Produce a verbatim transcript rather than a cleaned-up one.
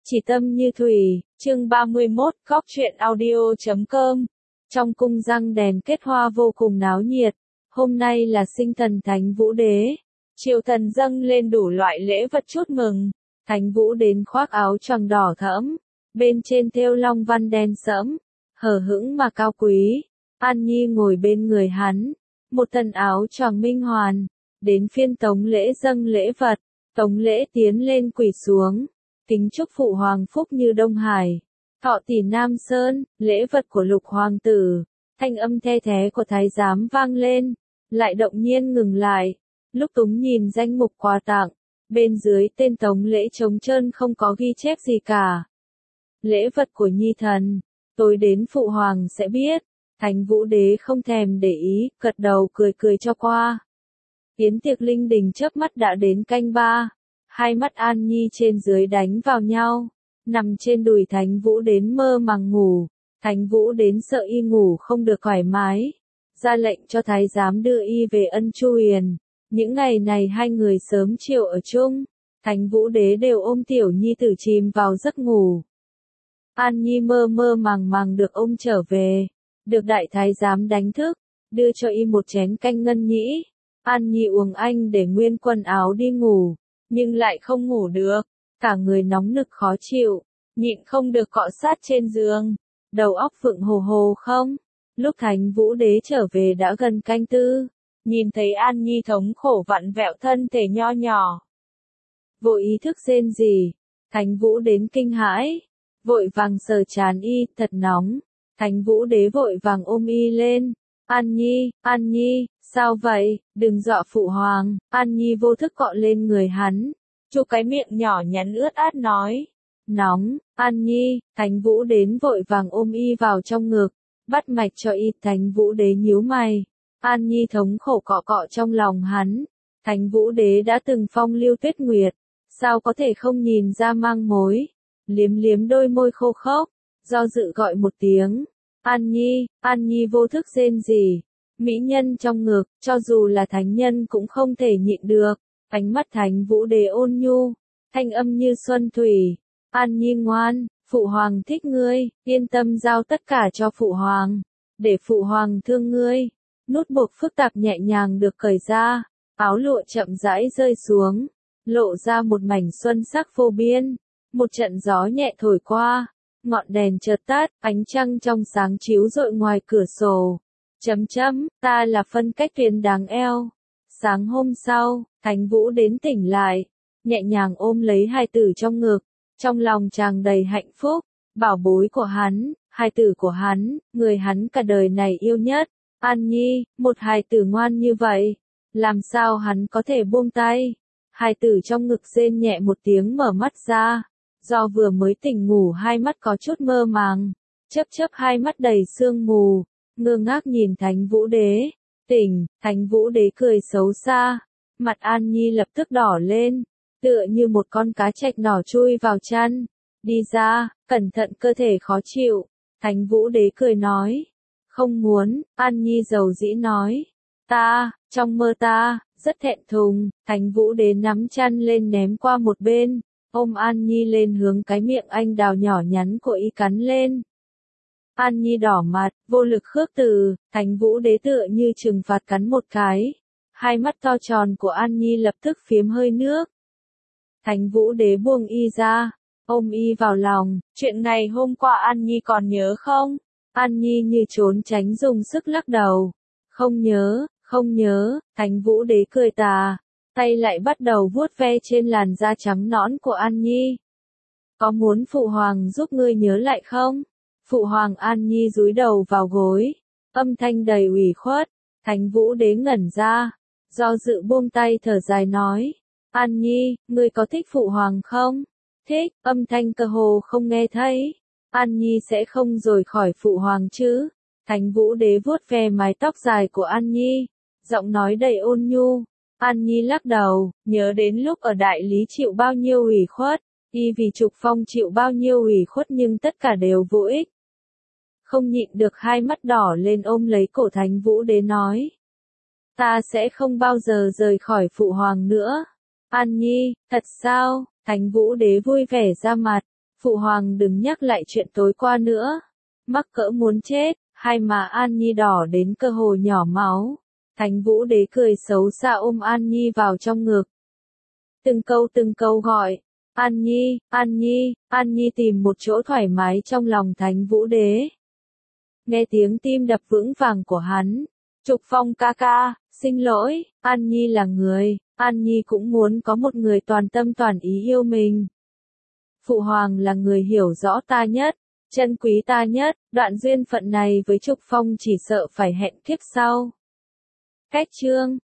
Chỉ tâm như thủy, chương ba mươi mốt, góc truyện audio chấm com. Trong cung răng đèn kết hoa vô cùng náo nhiệt. Hôm nay là sinh thần Thánh Vũ Đế. Triều thần dâng lên đủ loại lễ vật chúc mừng. Thánh Vũ đến khoác áo choàng đỏ thẫm, bên trên thêu long văn đen sẫm, hờ hững mà cao quý. An Nhi ngồi bên người hắn, một thân áo choàng minh hoàn. Đến phiên Tống Lễ dâng lễ vật, Tống Lễ tiến lên quỳ xuống, kính chúc phụ hoàng phúc như Đông Hải, thọ tỷ Nam Sơn. Lễ vật của lục hoàng tử, thanh âm the thé của thái giám vang lên, lại động nhiên ngừng lại. Lúc Túng nhìn danh mục quà tặng, bên dưới tên Tống Lễ trống trơn không có ghi chép gì cả. Lễ vật của nhi thần, tôi đến phụ hoàng sẽ biết. Thánh Vũ Đế không thèm để ý, gật đầu cười cười cho qua. Yến tiệc linh đình chớp mắt đã đến canh ba. Hai mắt An Nhi trên dưới đánh vào nhau, nằm trên đùi Thánh Vũ đến mơ màng ngủ. Thánh Vũ đến sợ y ngủ không được thoải mái, ra lệnh cho thái giám đưa y về Ân Chu Huyền. Những ngày này hai người sớm chiều ở chung, Thánh Vũ Đế đều ôm tiểu nhi tử chìm vào giấc ngủ. An Nhi mơ mơ màng màng được ôm trở về, được đại thái giám đánh thức, đưa cho y một chén canh ngân nhĩ. An Nhi uống anh để nguyên quần áo đi ngủ, nhưng lại không ngủ được, cả người nóng nực khó chịu, nhịn không được cọ sát trên giường, đầu óc vượng hồ hồ không. Lúc Thánh Vũ Đế trở về đã gần canh tư, nhìn thấy An Nhi thống khổ vặn vẹo thân thể nho nhỏ, vội ý thức rên rỉ. Thánh Vũ đến kinh hãi, vội vàng sờ trán y, thật nóng. Thánh Vũ Đế vội vàng ôm y lên. An Nhi, An Nhi, sao vậy, đừng dọa phụ hoàng. An Nhi vô thức cọ lên người hắn, chu cái miệng nhỏ nhắn ướt át nói, nóng. An Nhi, Thánh Vũ đến vội vàng ôm y vào trong ngực, bắt mạch cho y. Thánh Vũ Đế nhíu mày. An Nhi thống khổ cọ cọ trong lòng hắn. Thánh Vũ Đế đã từng phong lưu tuyết nguyệt, sao có thể không nhìn ra mang mối. Liếm liếm đôi môi khô khốc, do dự gọi một tiếng, An Nhi. An Nhi vô thức rên rỉ. Mỹ nhân trong ngực, cho dù là thánh nhân cũng không thể nhịn được. Ánh mắt Thánh Vũ Đế ôn nhu, thanh âm như xuân thủy. An Nhi ngoan, phụ hoàng thích ngươi, yên tâm giao tất cả cho phụ hoàng, để phụ hoàng thương ngươi. Nút buộc phức tạp nhẹ nhàng được cởi ra, áo lụa chậm rãi rơi xuống, lộ ra một mảnh xuân sắc vô biên. Một trận gió nhẹ thổi qua, ngọn đèn chợt tắt, ánh trăng trong sáng chiếu rọi ngoài cửa sổ. Chấm chấm, ta là phân cách tuyến đáng eo. Sáng hôm sau, Thánh Vũ đến tỉnh lại, nhẹ nhàng ôm lấy hài tử trong ngực, trong lòng tràn đầy hạnh phúc. Bảo bối của hắn, hài tử của hắn, người hắn cả đời này yêu nhất. An Nhi, một hài tử ngoan như vậy, làm sao hắn có thể buông tay. Hài tử trong ngực rên nhẹ một tiếng mở mắt ra. Do vừa mới tỉnh ngủ hai mắt có chút mơ màng, chớp chớp hai mắt đầy sương mù, ngơ ngác nhìn Thánh Vũ Đế. Tỉnh, Thánh Vũ Đế cười xấu xa, mặt An Nhi lập tức đỏ lên, tựa như một con cá trạch nỏ chui vào chăn. Đi ra, cẩn thận cơ thể khó chịu. Thánh Vũ Đế cười nói, không muốn. An Nhi dầu dĩ nói, ta, trong mơ ta, rất thẹn thùng. Thánh Vũ Đế nắm chăn lên ném qua một bên, ôm An Nhi lên hướng cái miệng anh đào nhỏ nhắn của y cắn lên. An Nhi đỏ mặt, vô lực khước từ. Thánh Vũ Đế tựa như trừng phạt cắn một cái. Hai mắt to tròn của An Nhi lập tức phiếm hơi nước. Thánh Vũ Đế buông y ra, ôm y vào lòng. Chuyện ngày hôm qua An Nhi còn nhớ không? An Nhi như trốn tránh dùng sức lắc đầu. Không nhớ, không nhớ. Thánh Vũ Đế cười tà, tay lại bắt đầu vuốt ve trên làn da trắng nõn của An Nhi. Có muốn phụ hoàng giúp ngươi nhớ lại không? Phụ hoàng. An Nhi dúi đầu vào gối, âm thanh đầy ủy khuất. Thánh Vũ Đế ngẩn ra, do dự buông tay thở dài nói, An Nhi, ngươi có thích phụ hoàng không? Thích. Âm thanh cơ hồ không nghe thấy. An Nhi sẽ không rời khỏi phụ hoàng chứ? Thánh Vũ Đế vuốt ve mái tóc dài của An Nhi, giọng nói đầy ôn nhu. An Nhi lắc đầu, nhớ đến lúc ở đại lý chịu bao nhiêu ủy khuất, y vì Trục Phong chịu bao nhiêu ủy khuất nhưng tất cả đều vô ích. Không nhịn được hai mắt đỏ lên ôm lấy cổ Thánh Vũ Đế nói, ta sẽ không bao giờ rời khỏi phụ hoàng nữa. An Nhi, thật sao? Thánh Vũ Đế vui vẻ ra mặt, Phụ hoàng đừng nhắc lại chuyện tối qua nữa. Mắc cỡ muốn chết, hai má An Nhi đỏ đến cơ hồ nhỏ máu. Thánh Vũ Đế cười xấu xa ôm An Nhi vào trong ngực. Từng câu từng câu gọi, An Nhi, An Nhi, An Nhi tìm một chỗ thoải mái trong lòng Thánh Vũ Đế. Nghe tiếng tim đập vững vàng của hắn, Trục Phong ca ca, xin lỗi, An Nhi là người, An Nhi cũng muốn có một người toàn tâm toàn ý yêu mình. Phụ hoàng là người hiểu rõ ta nhất, chân quý ta nhất, đoạn duyên phận này với Trục Phong chỉ sợ phải hẹn kiếp sau. Cách chương